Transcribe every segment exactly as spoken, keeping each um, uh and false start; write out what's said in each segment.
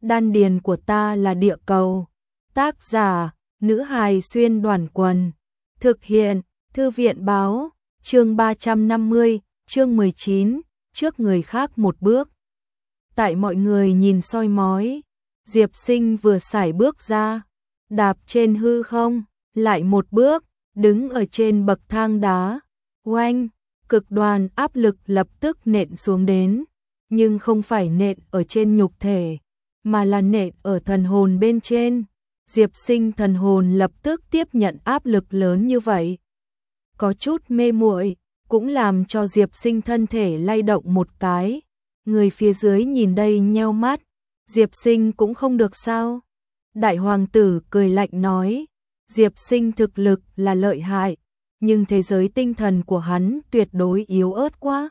đan điền của ta là địa cầu. Tác giả, nữ hài xuyên đoàn quần. Thực hiện, thư viện báo, chương ba trăm năm mươi, chương mười chín, trước người khác một bước. Tại mọi người nhìn soi mói, Diệp Sinh vừa sải bước ra, đạp trên hư không, lại một bước, đứng ở trên bậc thang đá. Oanh, cực đoan áp lực lập tức nện xuống đến, nhưng không phải nện ở trên nhục thể, mà là nện ở thần hồn bên trên. Diệp Sinh thần hồn lập tức tiếp nhận áp lực lớn như vậy. Có chút mê muội, cũng làm cho Diệp Sinh thân thể lay động một cái. Người phía dưới nhìn đây nheo mắt, Diệp Sinh cũng không được sao? Đại hoàng tử cười lạnh nói, Diệp Sinh thực lực là lợi hại, nhưng thế giới tinh thần của hắn tuyệt đối yếu ớt quá.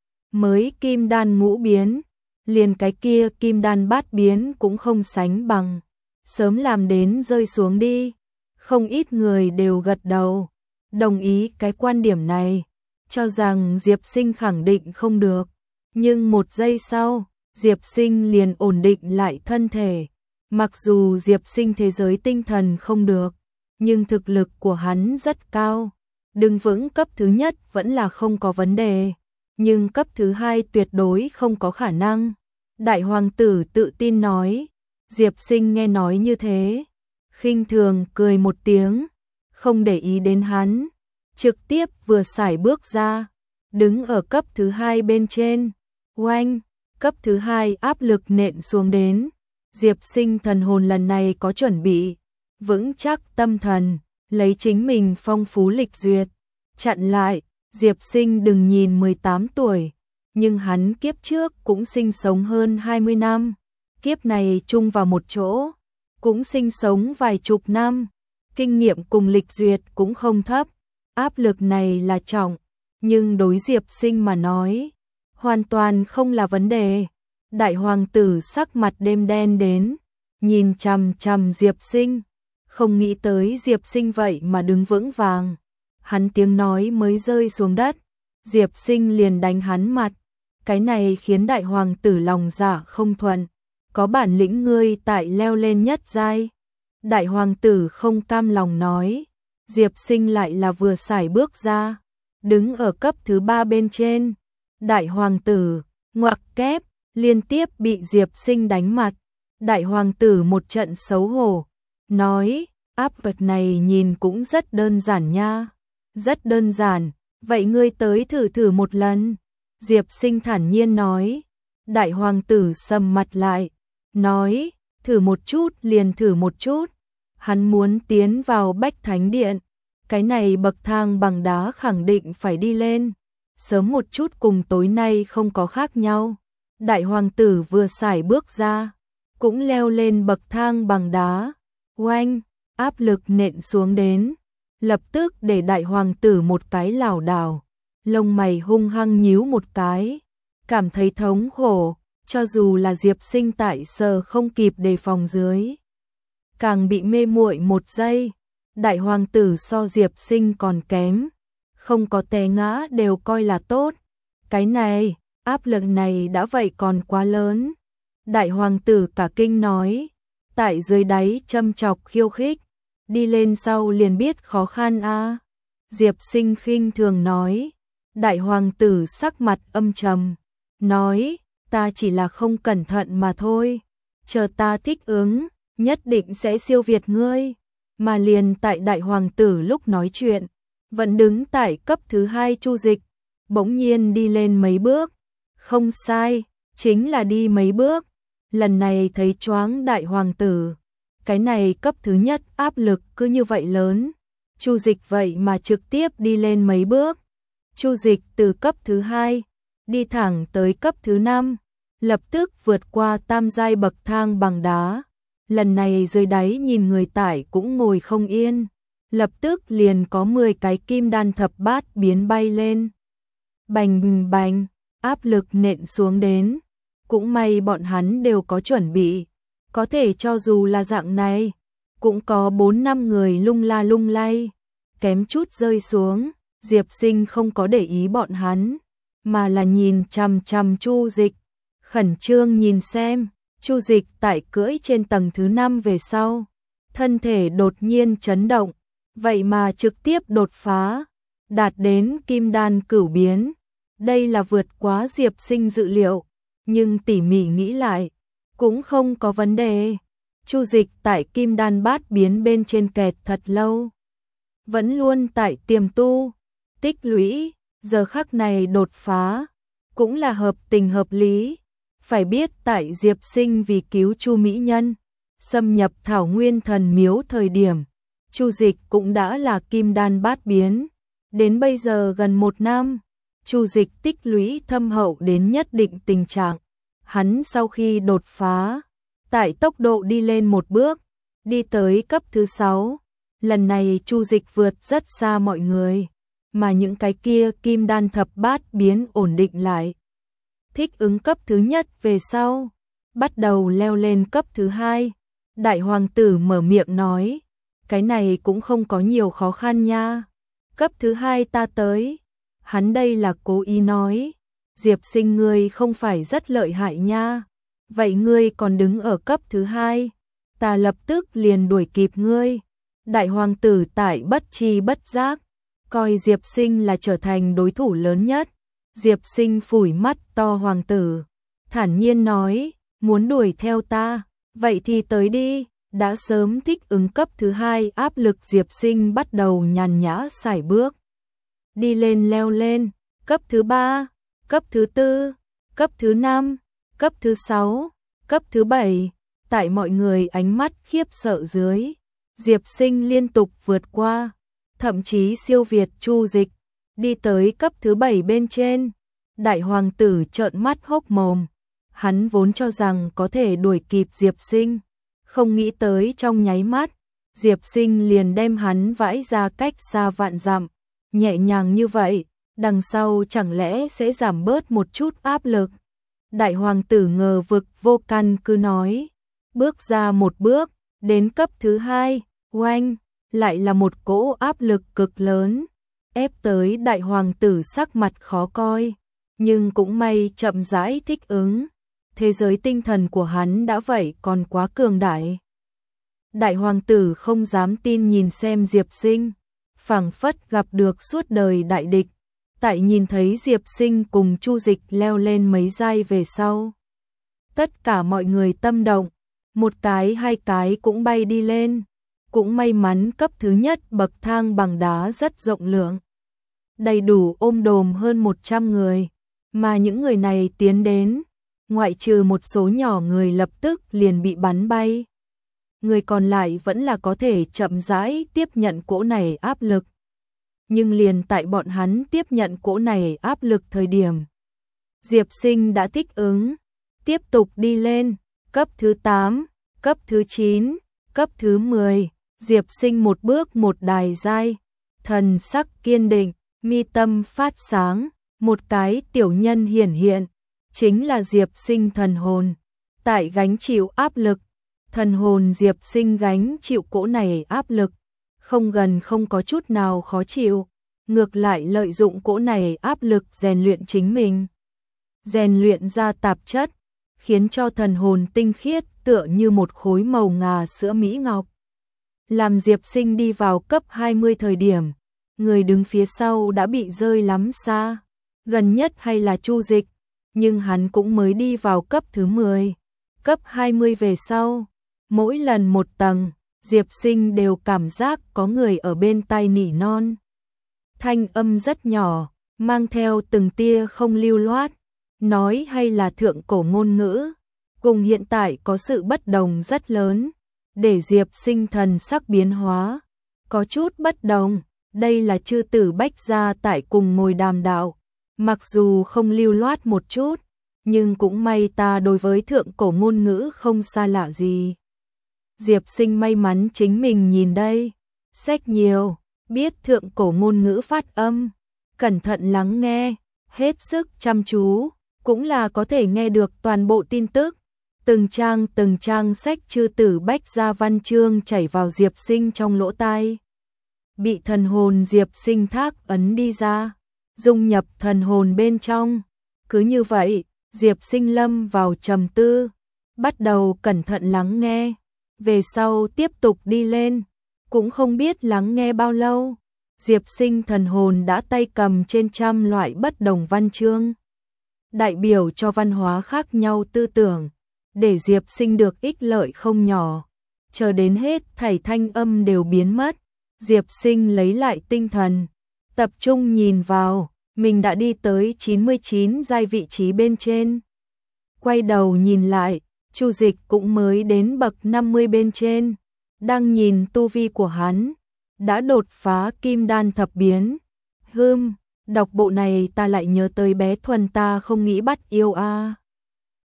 Mới kim đan ngũ biến, liền cái kia kim đan bát biến cũng không sánh bằng. Sớm làm đến rơi xuống đi. Không ít người đều gật đầu, đồng ý cái quan điểm này, cho rằng Diệp Sinh khẳng định không được. Nhưng một giây sau, Diệp Sinh liền ổn định lại thân thể. Mặc dù Diệp Sinh thế giới tinh thần không được, nhưng thực lực của hắn rất cao. Đứng vững cấp thứ nhất vẫn là không có vấn đề, nhưng cấp thứ hai tuyệt đối không có khả năng. Đại hoàng tử tự tin nói. Diệp Sinh nghe nói như thế, khinh thường cười một tiếng, không để ý đến hắn, trực tiếp vừa sải bước ra, đứng ở cấp thứ hai bên trên. Oanh, cấp thứ hai áp lực nện xuống đến. Diệp Sinh thần hồn lần này có chuẩn bị, vững chắc tâm thần, lấy chính mình phong phú lịch duyệt, chặn lại. Diệp Sinh đừng nhìn mười tám tuổi, nhưng hắn kiếp trước cũng sinh sống hơn hai mươi năm. Kiếp này chung vào một chỗ, cũng sinh sống vài chục năm, kinh nghiệm cùng lịch duyệt cũng không thấp. Áp lực này là trọng, nhưng đối Diệp Sinh mà nói, hoàn toàn không là vấn đề. Đại hoàng tử sắc mặt đêm đen đến, nhìn chằm chằm Diệp Sinh, không nghĩ tới Diệp Sinh vậy mà đứng vững vàng. Hắn tiếng nói mới rơi xuống đất, Diệp Sinh liền đánh hắn mặt. Cái này khiến đại hoàng tử lòng dạ không thuận. Có bản lĩnh ngươi tại leo lên nhất giai. Đại hoàng tử không cam lòng nói. Diệp Sinh lại là vừa sải bước ra, đứng ở cấp thứ ba bên trên. Đại hoàng tử, ngoặc kép, liên tiếp bị Diệp Sinh đánh mặt. Đại hoàng tử một trận xấu hổ, nói, áp lực này nhìn cũng rất đơn giản nha. Rất đơn giản, vậy ngươi tới thử thử một lần. Diệp Sinh thản nhiên nói. Đại hoàng tử sầm mặt lại, nói, thử một chút liền thử một chút. Hắn muốn tiến vào Bách Thánh Điện, cái này bậc thang bằng đá khẳng định phải đi lên. Sớm một chút cùng tối nay không có khác nhau. Đại hoàng tử vừa sải bước ra, cũng leo lên bậc thang bằng đá. Oanh, áp lực nện xuống đến, lập tức để đại hoàng tử một cái lảo đảo, lông mày hung hăng nhíu một cái, cảm thấy thống khổ. Cho dù là Diệp Sinh tại sờ không kịp đề phòng dưới, càng bị mê muội một giây. Đại hoàng tử so Diệp Sinh còn kém, không có té ngã đều coi là tốt. Cái này, áp lực này đã vậy còn quá lớn. Đại hoàng tử cả kinh nói, tại dưới đáy châm chọc khiêu khích, đi lên sau liền biết khó khăn a. À. Diệp Sinh khinh thường nói. Đại hoàng tử sắc mặt âm trầm, nói, ta chỉ là không cẩn thận mà thôi, chờ ta thích ứng, nhất định sẽ siêu việt ngươi. Mà liền tại đại hoàng tử lúc nói chuyện, vẫn đứng tại cấp thứ hai Chu Dịch, bỗng nhiên đi lên mấy bước. Không sai, chính là đi mấy bước. Lần này thấy choáng đại hoàng tử, cái này cấp thứ nhất áp lực cứ như vậy lớn. Chu Dịch vậy mà trực tiếp đi lên mấy bước. Chu Dịch từ cấp thứ hai đi thẳng tới cấp thứ năm, lập tức vượt qua tam giai bậc thang bằng đá. Lần này dưới đáy nhìn người tải cũng ngồi không yên, lập tức liền có mười cái kim đan thập bát biến bay lên. Bành bành, áp lực nện xuống đến, cũng may bọn hắn đều có chuẩn bị, có thể cho dù là dạng này, cũng có bốn năm người lung la lung lay, kém chút rơi xuống. Diệp Sinh không có để ý bọn hắn, mà là nhìn chằm chằm Chu Dịch, khẩn trương nhìn xem, Chu Dịch tại cưỡi trên tầng thứ năm về sau, thân thể đột nhiên chấn động, vậy mà trực tiếp đột phá, đạt đến kim đan cửu biến. Đây là vượt quá Diệp Sinh dự liệu, nhưng tỉ mỉ nghĩ lại, cũng không có vấn đề. Chu Dịch tại kim đan bát biến bên trên kẹt thật lâu, vẫn luôn tại tiềm tu, tích lũy, giờ khắc này đột phá, cũng là hợp tình hợp lý. Phải biết tại Diệp Sinh vì cứu Chu Mỹ Nhân, xâm nhập Thảo Nguyên Thần Miếu thời điểm, Chu Dịch cũng đã là kim đan bát biến. Đến bây giờ gần một năm, Chu Dịch tích lũy thâm hậu đến nhất định tình trạng. Hắn sau khi đột phá, tại tốc độ đi lên một bước, đi tới cấp thứ sáu. Lần này Chu Dịch vượt rất xa mọi người, mà những cái kia kim đan thập bát biến ổn định lại. Thích ứng cấp thứ nhất về sau, bắt đầu leo lên cấp thứ hai. Đại hoàng tử mở miệng nói, cái này cũng không có nhiều khó khăn nha. Cấp thứ hai ta tới. Hắn đây là cố ý nói, Diệp Sinh ngươi không phải rất lợi hại nha. Vậy ngươi còn đứng ở cấp thứ hai, ta lập tức liền đuổi kịp ngươi. Đại hoàng tử tại bất chi bất giác, coi Diệp Sinh là trở thành đối thủ lớn nhất. Diệp Sinh phủi mắt to hoàng tử, thản nhiên nói, muốn đuổi theo ta, vậy thì tới đi. Đã sớm thích ứng cấp thứ hai áp lực Diệp Sinh bắt đầu nhàn nhã sải bước. Đi lên leo lên, cấp thứ ba, cấp thứ tư, cấp thứ năm, cấp thứ sáu, cấp thứ bảy. Tại mọi người ánh mắt khiếp sợ dưới, Diệp Sinh liên tục vượt qua, thậm chí siêu việt Chu Dịch, đi tới cấp thứ bảy bên trên. Đại hoàng tử trợn mắt hốc mồm, hắn vốn cho rằng có thể đuổi kịp Diệp Sinh, không nghĩ tới trong nháy mắt, Diệp Sinh liền đem hắn vãi ra cách xa vạn dặm. Nhẹ nhàng như vậy, đằng sau chẳng lẽ sẽ giảm bớt một chút áp lực. Đại hoàng tử ngờ vực vô căn cứ nói, bước ra một bước, đến cấp thứ hai, oanh, lại là một cỗ áp lực cực lớn, ép tới đại hoàng tử sắc mặt khó coi, nhưng cũng may chậm rãi thích ứng. Thế giới tinh thần của hắn đã vậy còn quá cường đại. Đại hoàng tử không dám tin nhìn xem Diệp Sinh, phảng phất gặp được suốt đời đại địch. Tại nhìn thấy Diệp Sinh cùng Chu Dịch leo lên mấy giai về sau, tất cả mọi người tâm động, một cái hai cái cũng bay đi lên. Cũng may mắn cấp thứ nhất bậc thang bằng đá rất rộng lượng, đầy đủ ôm đồm hơn một trăm người, mà những người này tiến đến, ngoại trừ một số nhỏ người lập tức liền bị bắn bay. Người còn lại vẫn là có thể chậm rãi tiếp nhận cỗ này áp lực. Nhưng liền tại bọn hắn tiếp nhận cỗ này áp lực thời điểm, Diệp Sinh đã thích ứng, tiếp tục đi lên, cấp thứ tám, cấp thứ chín, cấp thứ mười, Diệp Sinh một bước một đài giai, thần sắc kiên định, mi tâm phát sáng, một cái tiểu nhân hiển hiện, chính là Diệp Sinh thần hồn, tại gánh chịu áp lực. Thần hồn Diệp Sinh gánh chịu cỗ này áp lực, không gần không có chút nào khó chịu, ngược lại lợi dụng cỗ này áp lực rèn luyện chính mình. Rèn luyện ra tạp chất, khiến cho thần hồn tinh khiết tựa như một khối màu ngà sữa mỹ ngọc. Làm Diệp Sinh đi vào cấp hai mươi thời điểm, người đứng phía sau đã bị rơi lắm xa, gần nhất hay là Chu Dịch, nhưng hắn cũng mới đi vào cấp thứ mười. Cấp hai mươi về sau, mỗi lần một tầng, Diệp Sinh đều cảm giác có người ở bên tai nỉ non. Thanh âm rất nhỏ, mang theo từng tia không lưu loát, nói hay là thượng cổ ngôn ngữ, cùng hiện tại có sự bất đồng rất lớn, để Diệp Sinh thần sắc biến hóa, có chút bất đồng. Đây là chư tử Bách gia tại cùng ngồi đàm đạo, mặc dù không lưu loát một chút, nhưng cũng may ta đối với thượng cổ ngôn ngữ không xa lạ gì. Diệp Sinh may mắn chính mình nhìn đây, sách nhiều, biết thượng cổ ngôn ngữ phát âm, cẩn thận lắng nghe, hết sức chăm chú, cũng là có thể nghe được toàn bộ tin tức. Từng trang từng trang sách chư tử Bách gia văn chương chảy vào Diệp Sinh trong lỗ tai. Bị thần hồn Diệp Sinh thác ấn đi ra, dung nhập thần hồn bên trong. Cứ như vậy, Diệp Sinh lâm vào trầm tư, bắt đầu cẩn thận lắng nghe, về sau tiếp tục đi lên, cũng không biết lắng nghe bao lâu, Diệp Sinh thần hồn đã tay cầm trên trăm loại bất đồng văn chương, đại biểu cho văn hóa khác nhau tư tưởng, để Diệp Sinh được ích lợi không nhỏ. Chờ đến hết thảy thanh âm đều biến mất, Diệp Sinh lấy lại tinh thần, tập trung nhìn vào, mình đã đi tới chín mươi chín giai vị trí bên trên. Quay đầu nhìn lại, Chu Dịch cũng mới đến bậc năm mươi bên trên, đang nhìn tu vi của hắn, đã đột phá kim đan thập biến. Hừm, đọc bộ này ta lại nhớ tới bé Thuần ta không nghĩ bắt yêu a. À.